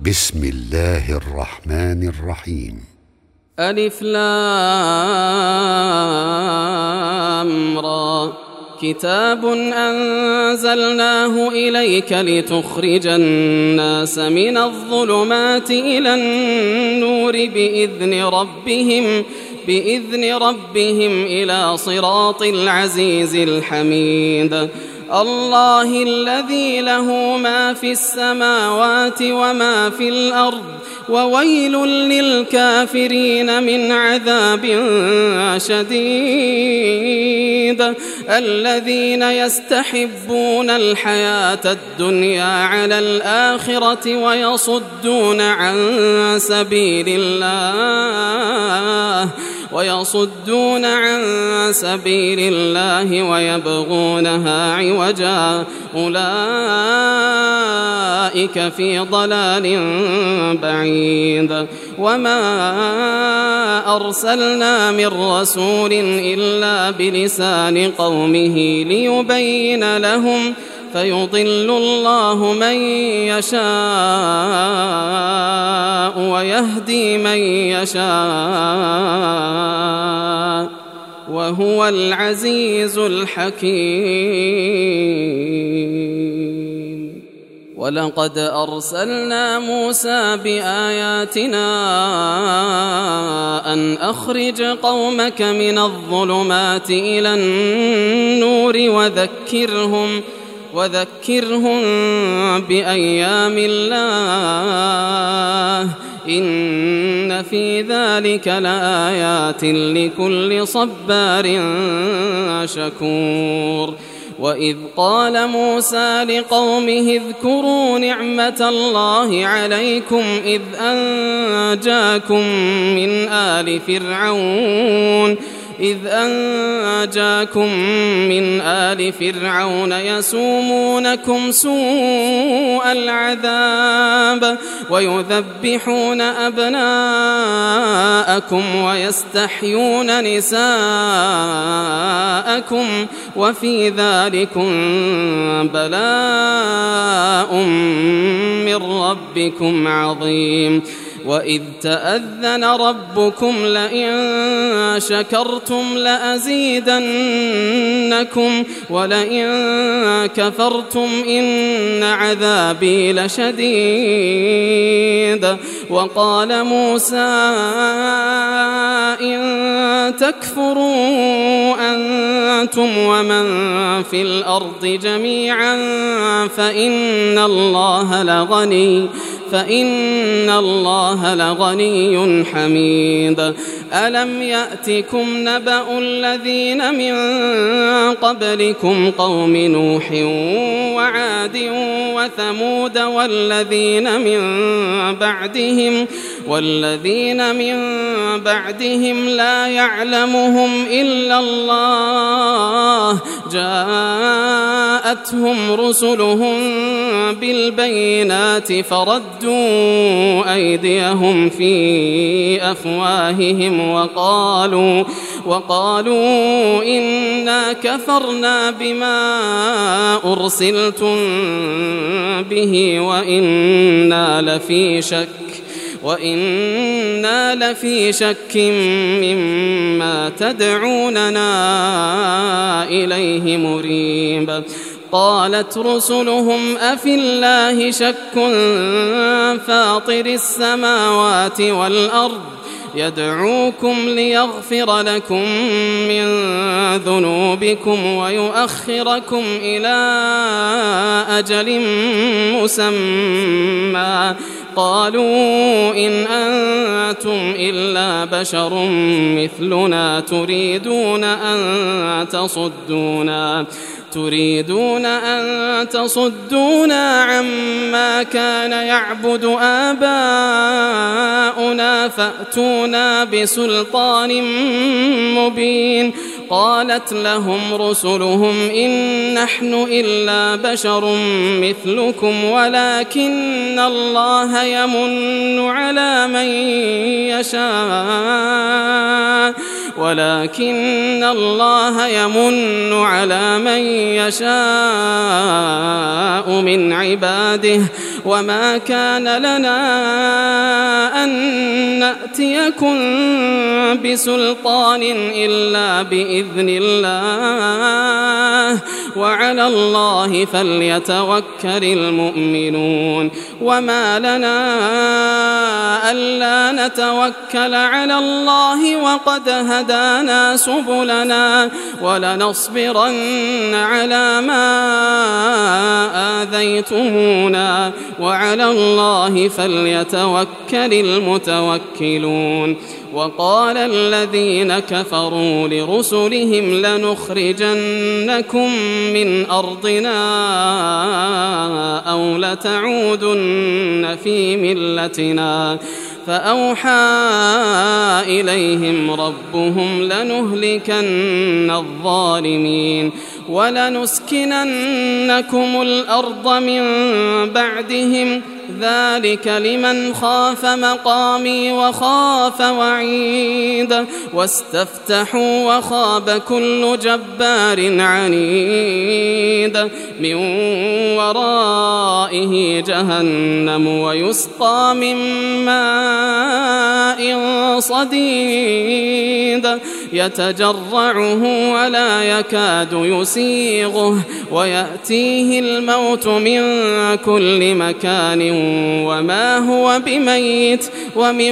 بسم الله الرحمن الرحيم. ألف لام را. كتاب أنزلناه إليك لتخرج الناس من الظلمات إلى النور بإذن ربهم إلى صراط العزيز الحميد. الله الذي له ما في السماوات وما في الأرض وويل للكافرين من عذاب شديد. الذين يستحبون الحياة الدنيا على الآخرة ويصدون عن سبيل الله ويبغونها عوجا أولئك في ضلال بعيد. وما أرسلنا من رسول إلا بلسان قومه ليبين لهم فيضل الله من يشاء ويهدي من يشاء وهو العزيز الحكيم. ولقد أرسلنا موسى بآياتنا أن أخرج قومك من الظلمات إلى النور وذكرهم بأيام الله إن في ذلك لآيات لكل صبار شكور. وإذ قال موسى لقومه اذكروا نعمة الله عليكم إذ أنجاكم من آل فرعون يسومونكم سوء العذاب ويذبحون أبناءكم ويستحيون نساءكم وفي ذلكم بلاء من ربكم عظيم. وإذ تأذن ربكم لئن شكرتم لأزيدنكم ولئن كفرتم إن عذابي لشديد. وقال موسى إن تكفروا أنتم ومن في الأرض جميعا فإن الله لغني حميد. ألم يأتكم نبأ الذين من قبلكم قوم نوح وعاد وثمود والذين من بعدهم لا يعلمهم إلا الله جاءتهم رسلهم بالبينات فردوا أيديهم في أفواههم وقالوا إنا كفرنا بما أرسلتم به وإنا لفي شك مما تدعوننا إليه مريب. قالت رسلهم أفي الله شك فاطر السماوات والأرض يدعوكم ليغفر لكم من ذنوبكم ويؤخركم إلى أجل مسمى قالوا إن أنتم إلا بشر مثلنا تريدون أن تصدونا عما كان يعبد آباؤنا فأتونا بسلطان مبين. قالت لهم رسلهم إن نحن إلا بشر مثلكم ولكن الله يمن على من يشاء ولكن الله يمن على من يشاء من عباده وما كان لنا أن نأتيكم بسلطان إلا بإذن الله وعلى الله فليتوكل المؤمنون وما لنا ألا نتوكل على الله وقد هدانا سبلنا ولنصبرن على ما آذيتمونا وعلى الله فليتوكل المتوكلون وقال الذين كفروا لرسلهم لنخرجنكم من أرضنا أو لتعودن في ملتنا فأوحى إليهم ربهم لنهلكن الظالمين ولنسكننكم الأرض من بعدهم ذلك لمن خاف مقامي وخاف وعيد واستفتحوا وخاب كل جبار عنيد من ورائه جهنم ويسقى من ماء صديد يتجرعه ولا يكاد يسيغه ويأتيه الموت من كل مكان وما هو بميت ومن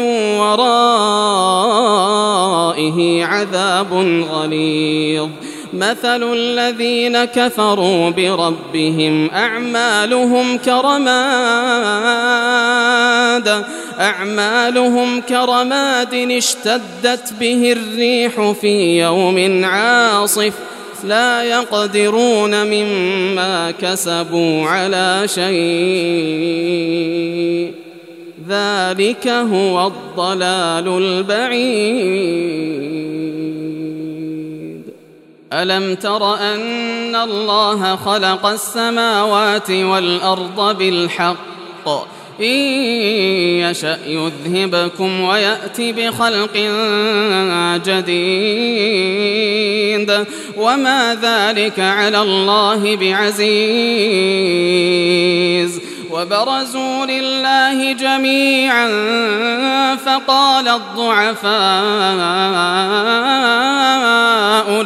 ورائه عذاب غليظ مثل الذين كفروا بربهم أعمالهم كرماد اشتدت به الريح في يوم عاصف لا يقدرون مما كسبوا على شيء ذلك هو الضلال البعيد ألم تر أن الله خلق السماوات والأرض بالحق إن يشأ يذهبكم ويأتي بخلق جديد وما ذلك على الله بعزيز وبرزوا لله جميعا فقال الضعفاء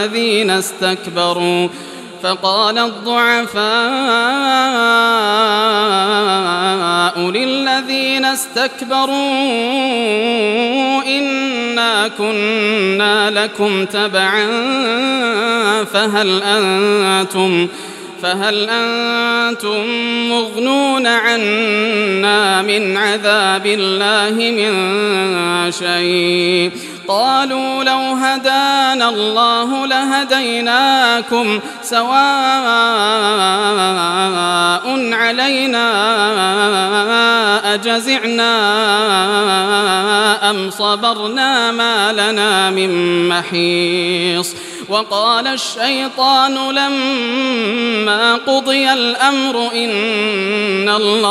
للذين استكبروا إنا كنا لكم تبعا فهل أنتم مغنون عنا من عذاب الله من شيء قالوا لو هدانا الله لهديناكم سواء علينا أجزعنا أم صبرنا ما لنا من محيص وقال الشيطان لما قضي الأمر إن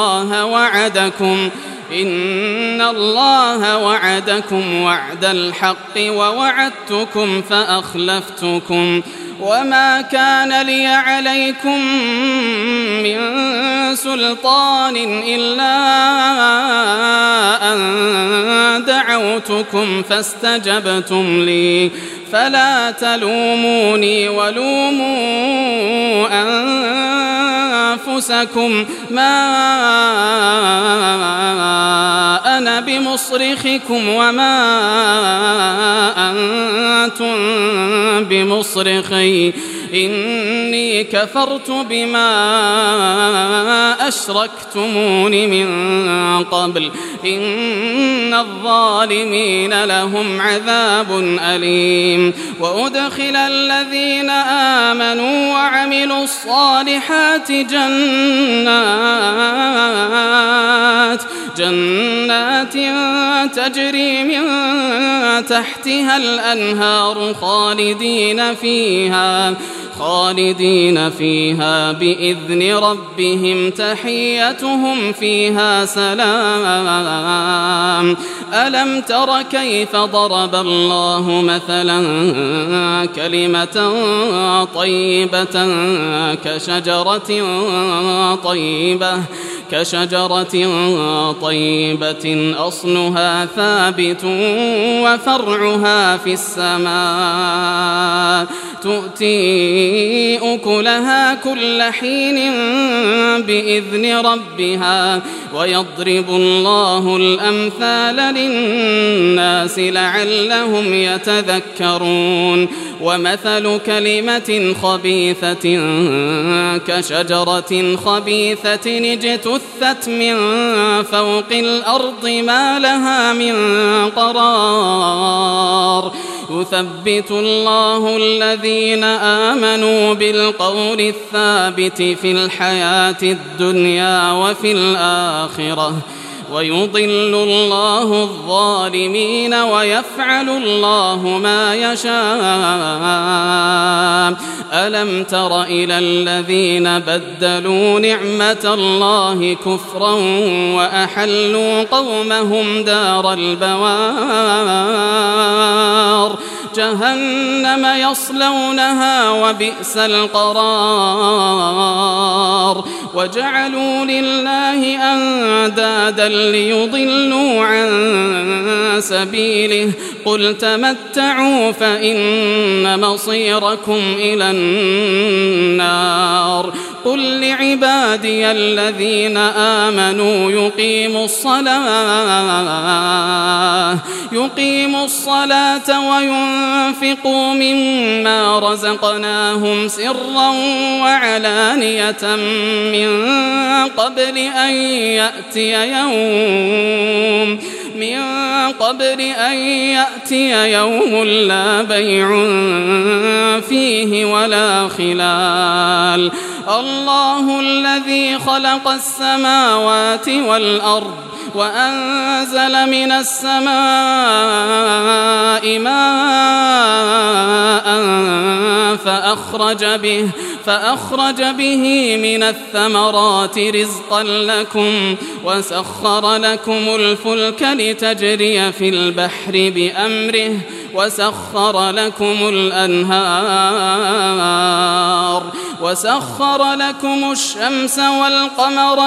الله وعدكم وعد الحق ووعدتكم فأخلفتكم وما كان لي عليكم من سلطان إلا أن دعوتكم فاستجبتم لي فلا تلوموني ولوموا أنفسكم ما أنا بمصرخكم وما أنتم بمصرخي إني كفرت بما أشركتمون من قبل إن الظالمين لهم عذاب أليم وأدخل الذين آمنوا وعملوا جنات تجري من تحتها الأنهار خالدين فيها بإذن ربهم تحيتهم فيها سلام. ألم تر كيف ضرب الله مثلا كلمة طيبة كشجرة طيبة أصلها ثابت وفرعها في السماء تؤتي أكلها كل حين بإذن ربها ويضرب الله الأمثال للناس لعلهم يتذكرون. ومثل كلمة خبيثة كشجرة خبيثة اجتثت من فوق الأرض ما لها من قرار. يثبت الله الذين آمنوا بالقول الثابت في الحياة الدنيا وفي الآخرة ويضل الله الظالمين ويفعل الله ما يشاء. ألم تر إلى الذين بدلوا نعمة الله كفرا وأحلوا قومهم دار البوار جهنم يصلونها وبئس القرار. وجعلوا لله أندادا ليضلوا عن سبيله قل تمتعوا فإن مصيركم إلى النار. قل لعبادي الذين آمنوا يقيموا الصلاة وينفقوا مما رزقناهم سرا وعلانية من قبل أن يأتي يوم لا بيع فيه ولا خلال. الله الذي خلق السماوات والأرض وأنزل من السماء ماء فأخرج به من الثمرات رزقا لكم وسخر لكم الفلك لتجري في البحر بأمره وسخر لكم الأنهار وسخر لكم الشمس والقمر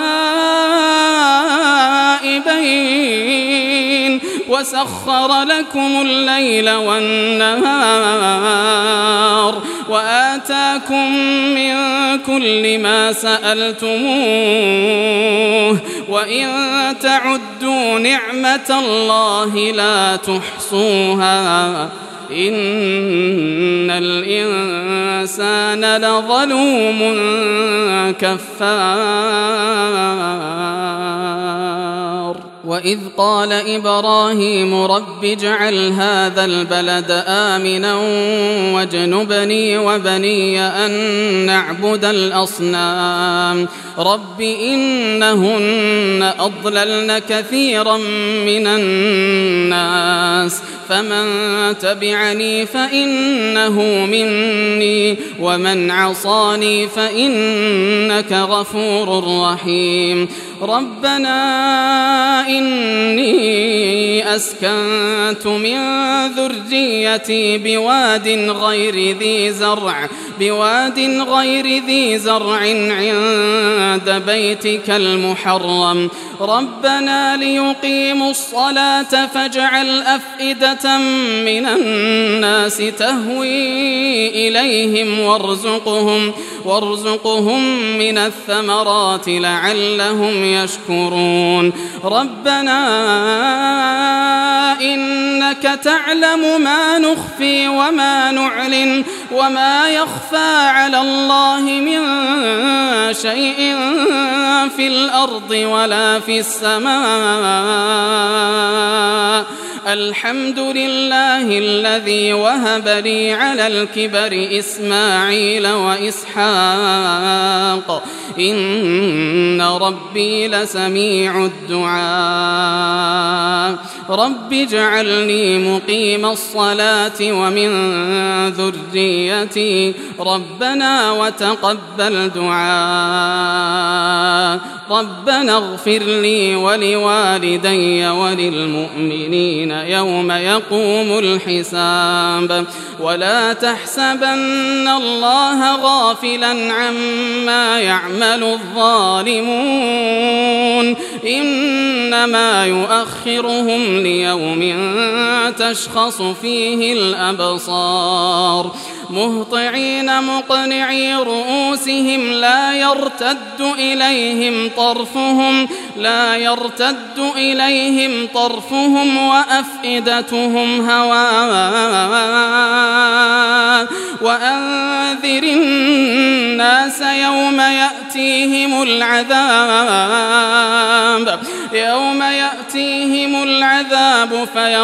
دائبين وسخر لكم الليل والنهار وآتاكم من كل ما سألتموه وإن تعدوا نعمة الله لا تحصوها إن الإنسان لظلوم كفار. وإذ قال إبراهيم رب اجعل هذا البلد آمنا واجنبني وبني أن نعبد الأصنام رب إنهن أضللن كثيرا من الناس فمن تبعني فإنه مني ومن عصاني فإنك غفور رحيم. ربنا إني أسكنت من ذريتي بواد غير ذي زرع عند بيتك المحرم ربنا ليقيموا الصلاة فاجعل أفئدة من الناس تهوي إليهم وارزقهم من الثمرات لعلهم يشكرون. ربنا إنك تعلم ما نخفي وما نعلن وما يخفى على الله من شيء في الأرض ولا في السماء الحمد لله الذي وهب لي على الكبر إسماعيل وإسحاق إن ربي لسميع الدعاء رب اجعلني مقيم الصلاة ومن ذريتي ربنا وتقبل دعاء ربنا اغفر لي ولوالدي وللمؤمنين يوم يقوم الحساب ولا تحسبن الله غافلا عما يعمل الظالمون إنما يؤخرهم ليوم تشخص فيه الأبصار مهطعين مقنعي رؤوسهم لا يرتد إليهم طرفهم وأفئدتهم هواء وأنذر الناس يوم يأتيهم العذاب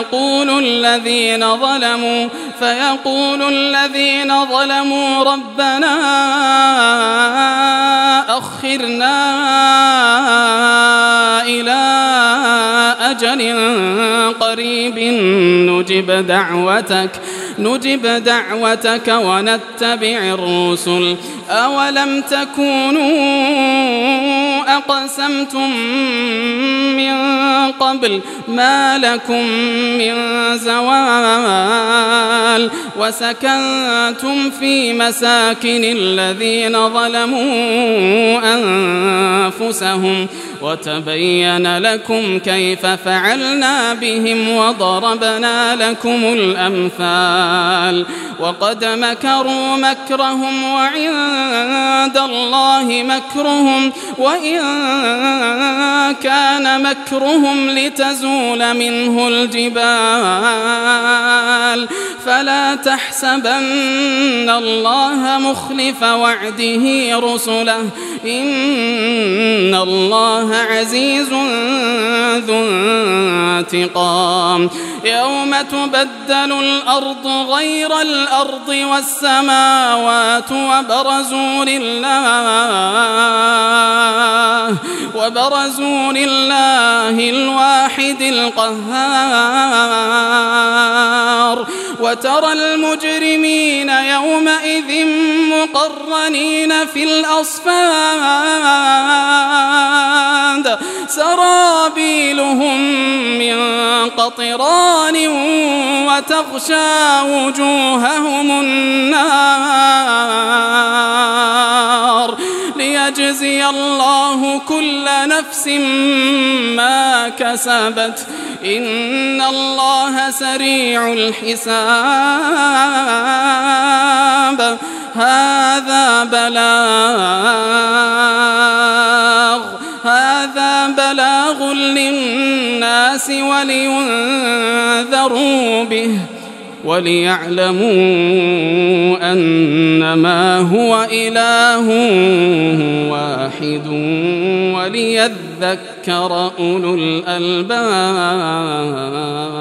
فيقول الذين ظلموا ربنا أخرنا إلى أجل قريب نجب دعوتك ونتبع الرسل أولم تكونوا أقسمتم من قبل ما لكم من زوال وسكنتم في مساكن الذين ظلموا أنفسهم وتبين لكم كيف فعلنا بهم وضربنا لكم الأمثال وقد مكروا مكرهم وعند الله مكرهم وإن كان مكرهم لتزول منه الجبال فلا تحسبن الله مخلف وعده رسله إن الله عزيز ذو انتقام يوم تبدل الأرض غير الأرض والسماوات وبرزوا لله الواحد القهار وترى المجرمين يومئذ مقرنين في الأصفاد سرابيلهم من قطران وتغشى وجوههم النار ليجزي الله كل نفس ما كسبت إن الله سريع الحساب هذا بلاغ للناس ولينذروا به وليعلموا أنما هو إله واحد وليذكر أولو الألباب.